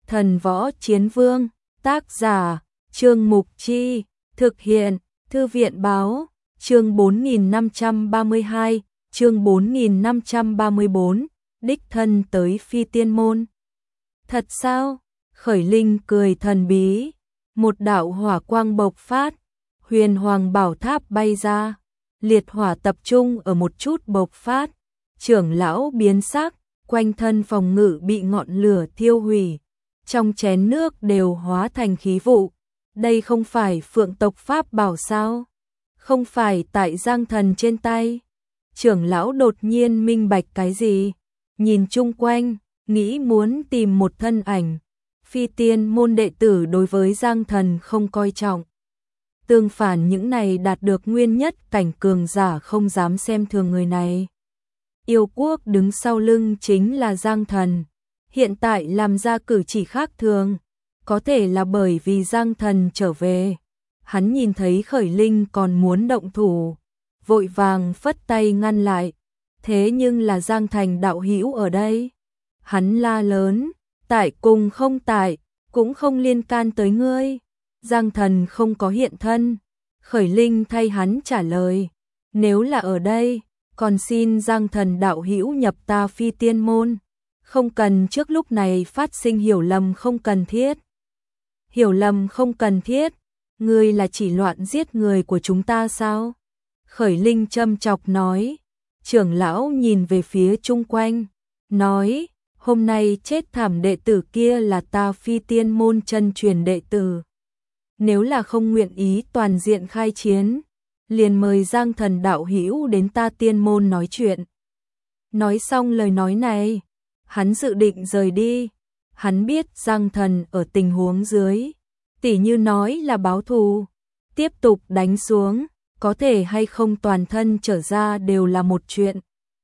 Thần Võ Chiến Vương, tác giả, Trương Mục Chi, thực hiện, Thư viện Báo, chương 4532, chương 4534, đích thân tới Phi Tiên Môn. Thật sao? Khởi Linh cười thần bí, một đạo hỏa quang bộc phát, huyền hoàng bảo tháp bay ra, liệt hỏa tập trung ở một chút bộc phát, trưởng lão biến sắc, quanh thân phòng ngự bị ngọn lửa thiêu hủy, trong chén nước đều hóa thành khí vụ. Đây không phải Phượng tộc pháp bảo sao? Không phải tại Giang Thần trên tay. Trưởng lão đột nhiên minh bạch cái gì? Nhìn chung quanh, nghĩ muốn tìm một thân ảnh. Phi Tiên môn đệ tử đối với Giang Thần không coi trọng. Tương phản những này đạt được nguyên nhất cảnh cường giả không dám xem thường người này. Yêu quốc đứng sau lưng chính là Giang Thần. Hiện tại làm ra cử chỉ khác thường. Có thể là bởi vì Giang Thần trở về. Hắn nhìn thấy Khởi Linh còn muốn động thủ, vội vàng phất tay ngăn lại. Thế nhưng là Giang Thành đạo hữu ở đây. Hắn la lớn, tại cùng không tại, cũng không liên can tới ngươi. Giang Thần không có hiện thân. Khởi Linh thay hắn trả lời, nếu là ở đây, còn xin Giang Thần đạo hữu nhập ta Phi Tiên môn. Không cần trước lúc này phát sinh hiểu lầm không cần thiết. Hiểu lầm không cần thiết, ngươi là chỉ loạn giết người của chúng ta sao? Khởi Linh châm chọc nói. Trưởng lão nhìn về phía chung quanh, nói, hôm nay chết thảm đệ tử kia là ta Phi Tiên môn chân truyền đệ tử. Nếu là không nguyện ý toàn diện khai chiến, liền mời Giang Thần đạo hữu đến ta Tiên môn nói chuyện. Nói xong lời nói này, hắn dự định rời đi. Hắn biết Giang Thần ở tình huống dưới, tỉ như nói là báo thù, tiếp tục đánh xuống, có thể hay không toàn thân trở ra đều là một chuyện.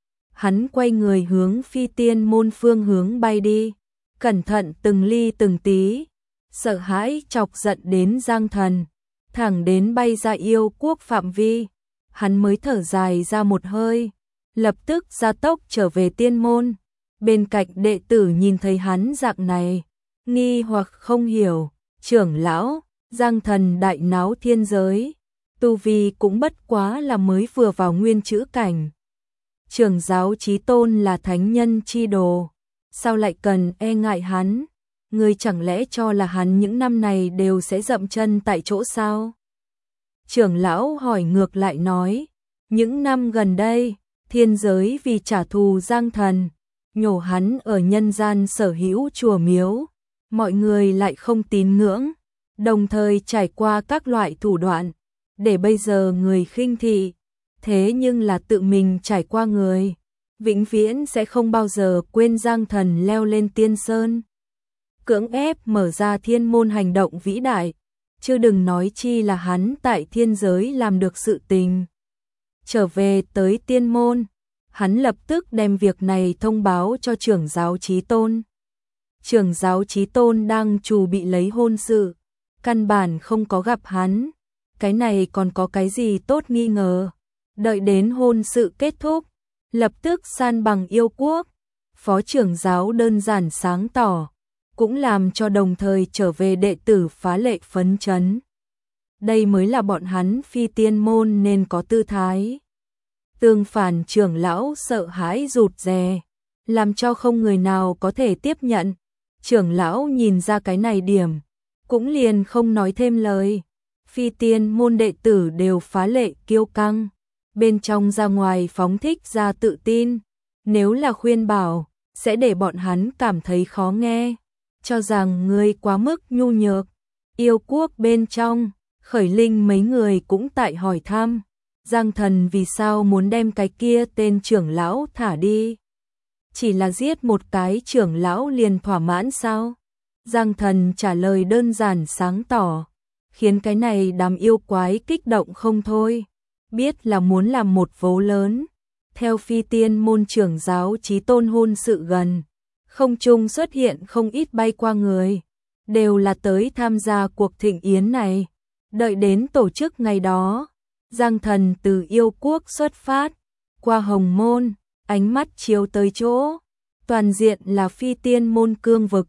Hắn quay người hướng Phi Tiên môn phương hướng bay đi, cẩn thận từng ly từng tí, sợ hãi chọc giận đến Giang Thần, thẳng đến bay ra yêu quốc phạm vi, hắn mới thở dài ra một hơi, lập tức gia tốc trở về Tiên môn. Bên cạnh đệ tử nhìn thấy hắn dạng này, nghi hoặc không hiểu, trưởng lão, Giang Thần đại náo thiên giới, tu vi cũng bất quá là mới vừa vào nguyên chữ cảnh. Trưởng giáo Chí Tôn là thánh nhân chi đồ, sao lại cần e ngại hắn? Ngươi chẳng lẽ cho là hắn những năm này đều sẽ dậm chân tại chỗ sao? Trưởng lão hỏi ngược lại nói, những năm gần đây, thiên giới vì trả thù Giang Thần, nhổ hắn ở nhân gian sở hữu chùa miếu, mọi người lại không tín ngưỡng, đồng thời trải qua các loại thủ đoạn, để bây giờ người khinh thị, thế nhưng là tự mình trải qua người, vĩnh viễn sẽ không bao giờ quên Giang Thần leo lên tiên sơn, cưỡng ép mở ra thiên môn hành động vĩ đại, chứ đừng nói chi là hắn tại thiên giới làm được sự tình. Trở về tới tiên môn, hắn lập tức đem việc này thông báo cho trưởng giáo Chí Tôn. Trưởng giáo Chí Tôn đang chuẩn bị lấy hôn sự, căn bản không có gặp hắn, cái này còn có cái gì tốt nghi ngờ. Đợi đến hôn sự kết thúc, lập tức san bằng yêu quốc. Phó trưởng giáo đơn giản sáng tỏ, cũng làm cho đồng thời trở về đệ tử phá lệ phấn chấn. Đây mới là bọn hắn Phi Tiên môn nên có tư thái. Tương phản trưởng lão sợ hãi rụt rè, làm cho không người nào có thể tiếp nhận. Trưởng lão nhìn ra cái này điểm, cũng liền không nói thêm lời. Phi Tiên môn đệ tử đều phá lệ kiêu căng, bên trong ra ngoài phóng thích ra tự tin, nếu là khuyên bảo, sẽ để bọn hắn cảm thấy khó nghe, cho rằng ngươi quá mức nhu nhược. Yêu quốc bên trong, Khởi Linh mấy người cũng tại hỏi thăm, Giang Thần vì sao muốn đem cái kia tên trưởng lão thả đi? Chỉ là giết một cái trưởng lão liền thỏa mãn sao? Giang Thần trả lời đơn giản sáng tỏ, khiến cái này đám yêu quái kích động không thôi, biết là muốn làm một vố lớn. Theo Phi Tiên môn trưởng giáo Chí Tôn hôn sự gần, không trung xuất hiện không ít bay qua người, đều là tới tham gia cuộc thịnh yến này. Đợi đến tổ chức ngày đó, Giang Thần từ yêu quốc xuất phát, qua Hồng Môn, ánh mắt chiếu tới chỗ, toàn diện là Phi Tiên môn cương vực,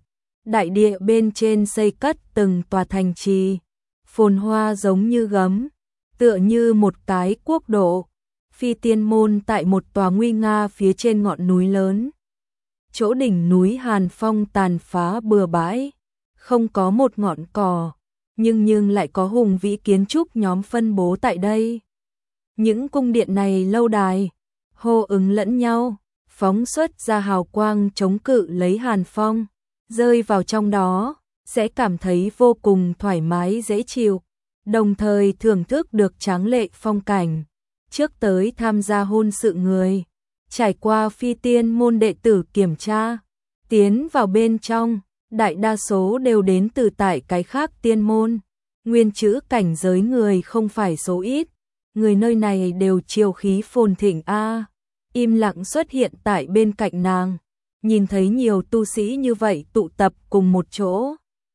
đại địa bên trên xây cất từng tòa thành trì, phồn hoa giống như gấm, tựa như một cái quốc độ. Phi Tiên Môn tại một tòa nguy nga phía trên ngọn núi lớn. Chỗ đỉnh núi Hàn Phong tàn phá bừa bãi, không có một ngọn cỏ, nhưng lại có hùng vĩ kiến trúc nhóm phân bố tại đây. Những cung điện này lâu đài, hô ứng lẫn nhau, phóng xuất ra hào quang chống cự lấy Hàn Phong, rơi vào trong đó, sẽ cảm thấy vô cùng thoải mái dễ chịu, đồng thời thưởng thức được tráng lệ phong cảnh. Trước tới tham gia hôn sự người, trải qua Phi Tiên Môn đệ tử kiểm tra, tiến vào bên trong, đại đa số đều đến từ tại cái khác tiên môn. Nguyên chữ cảnh giới người không phải số ít, người nơi này đều chiều khí phồn thịnh a. Im lặng xuất hiện tại bên cạnh nàng, nhìn thấy nhiều tu sĩ như vậy tụ tập cùng một chỗ.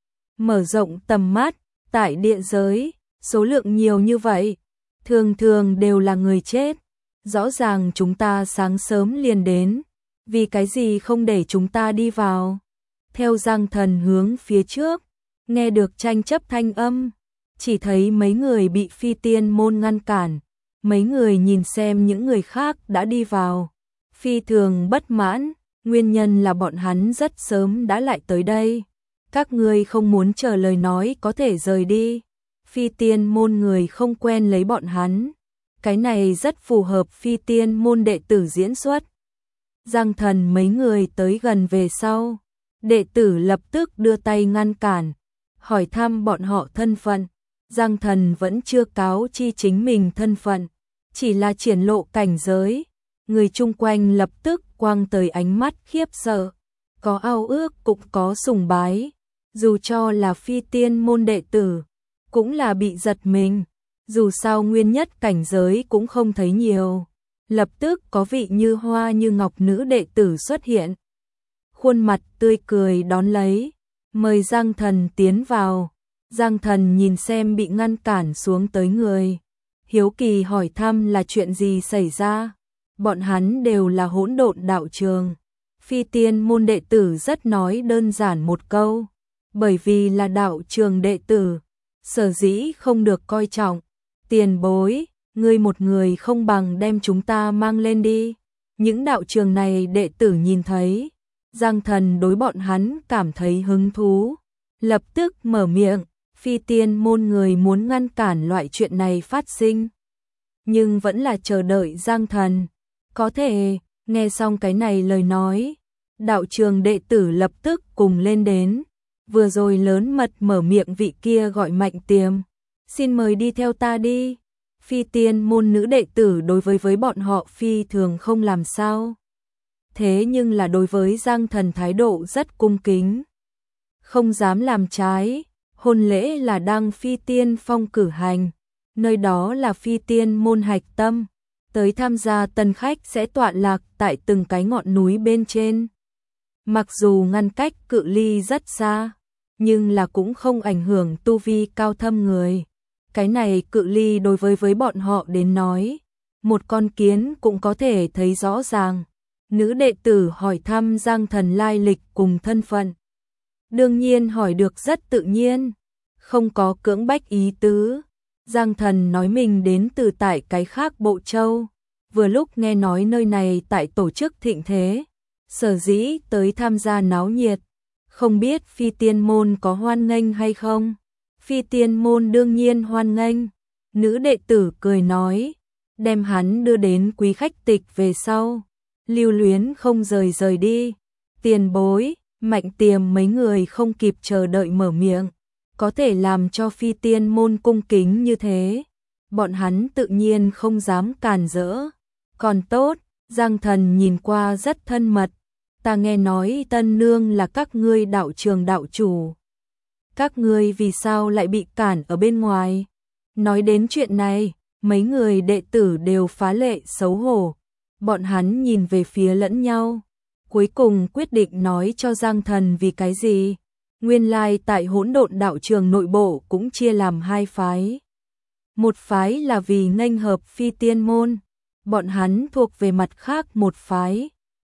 Mở rộng tầm mắt, tại địa giới, số lượng nhiều như vậy, thường thường đều là người chết. Rõ ràng chúng ta sáng sớm liền đến, vì cái gì không để chúng ta đi vào? Theo Giang Thần hướng phía trước, nghe được tranh chấp thanh âm, chỉ thấy mấy người bị Phi Tiên Môn ngăn cản, mấy người nhìn xem những người khác đã đi vào, phi thường bất mãn, nguyên nhân là bọn hắn rất sớm đã lại tới đây. Các ngươi không muốn chờ lời nói có thể rời đi. Phi Tiên Môn người không quen lấy bọn hắn. Cái này rất phù hợp Phi Tiên Môn đệ tử diễn xuất. Giang Thần mấy người tới gần về sau, đệ tử lập tức đưa tay ngăn cản, hỏi thăm bọn họ thân phận. Giang Thần vẫn chưa cáo chi chính mình thân phận, chỉ là triển lộ cảnh giới. Người chung quanh lập tức quang tới ánh mắt khiếp sợ, có ao ước cũng có sùng bái, dù cho là Phi Tiên Môn đệ tử, cũng là bị giật mình, dù sao nguyên nhất cảnh giới cũng không thấy nhiều. Lập tức có vị như hoa như ngọc nữ đệ tử xuất hiện, khuôn mặt tươi cười đón lấy, mời Giang Thần tiến vào. Giang Thần nhìn xem bị ngăn cản xuống tới người, hiếu kỳ hỏi thăm là chuyện gì xảy ra. Bọn hắn đều là hỗn độn đạo trường. Phi Tiên Môn đệ tử rất nói đơn giản một câu, bởi vì là đạo trường đệ tử, sở dĩ không được coi trọng. Tiền bối, ngươi một người không bằng đem chúng ta mang lên đi. Những đạo trường này đệ tử nhìn thấy, Giang Thần đối bọn hắn cảm thấy hứng thú, lập tức mở miệng. Phi Tiên Môn người muốn ngăn cản loại chuyện này phát sinh, nhưng vẫn là chờ đợi Giang Thần. Có thể, nghe xong cái này lời nói, đạo trường đệ tử lập tức cùng lên đến. Vừa rồi lớn mật mở miệng vị kia gọi Mạnh Tiềm, xin mời đi theo ta đi. Phi Tiên Môn nữ đệ tử đối với bọn họ phi thường không làm sao. Thế nhưng là đối với Giang Thần thái độ rất cung kính, không dám làm trái. Hôn lễ là đang Phi Tiên Phong cử hành, nơi đó là Phi Tiên Môn hạch tâm. Tới tham gia tân khách sẽ tọa lạc tại từng cái ngọn núi bên trên. Mặc dù ngăn cách cự ly rất xa, nhưng là cũng không ảnh hưởng tu vi cao thâm người. Cái này cự ly đối với bọn họ đến nói, một con kiến cũng có thể thấy rõ ràng. Nữ đệ tử hỏi thăm Giang Thần lai lịch cùng thân phận. Đương nhiên hỏi được rất tự nhiên, không có cưỡng bách ý tứ. Giang Thần nói mình đến từ tại cái khác Bộ Châu, vừa lúc nghe nói nơi này tại tổ chức thịnh thế, sở dĩ tới tham gia náo nhiệt, không biết Phi Tiên Môn có hoan nghênh hay không. Phi Tiên Môn đương nhiên hoan nghênh, nữ đệ tử cười nói, đem hắn đưa đến quý khách tịch về sau, lưu luyến không rời đi. Tiền bối, Mạnh Tiềm mấy người không kịp chờ đợi mở miệng, có thể làm cho Phi Tiên Môn cung kính như thế, bọn hắn tự nhiên không dám cản rỡ. Còn tốt, Giang Thần nhìn qua rất thân mật, ta nghe nói Tân Nương là các ngươi đạo trường đạo chủ, các ngươi vì sao lại bị cản ở bên ngoài? Nói đến chuyện này, mấy người đệ tử đều phá lệ xấu hổ, bọn hắn nhìn về phía lẫn nhau, cuối cùng quyết định nói cho Giang Thần vì cái gì. Nguyên lai tại hỗn độn đạo trường nội bộ cũng chia làm hai phái. Một phái là vì nghênh hợp Phi Tiên Môn, bọn hắn thuộc về mặt khác một phái,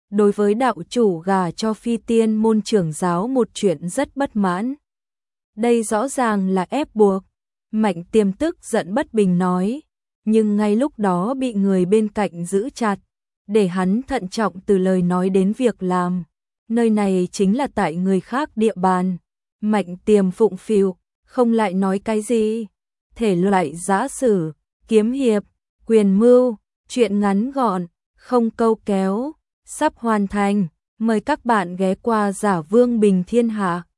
đối với đạo chủ gả cho phi tiên môn trưởng giáo một chuyện rất bất mãn. Đây rõ ràng là ép buộc. Mạnh Tiềm tức giận bất bình nói, nhưng ngay lúc đó bị người bên cạnh giữ chặt, để hắn thận trọng từ lời nói đến việc làm. Nơi này chính là tại người khác địa bàn. Mạnh Tiềm phụng phịu, không lại nói cái gì. Thể loại giã sử, kiếm hiệp, quyền mưu, chuyện ngắn gọn, không câu kéo, sắp hoàn thành. Mời các bạn ghé qua Giả Vương Bình Thiên Hạ.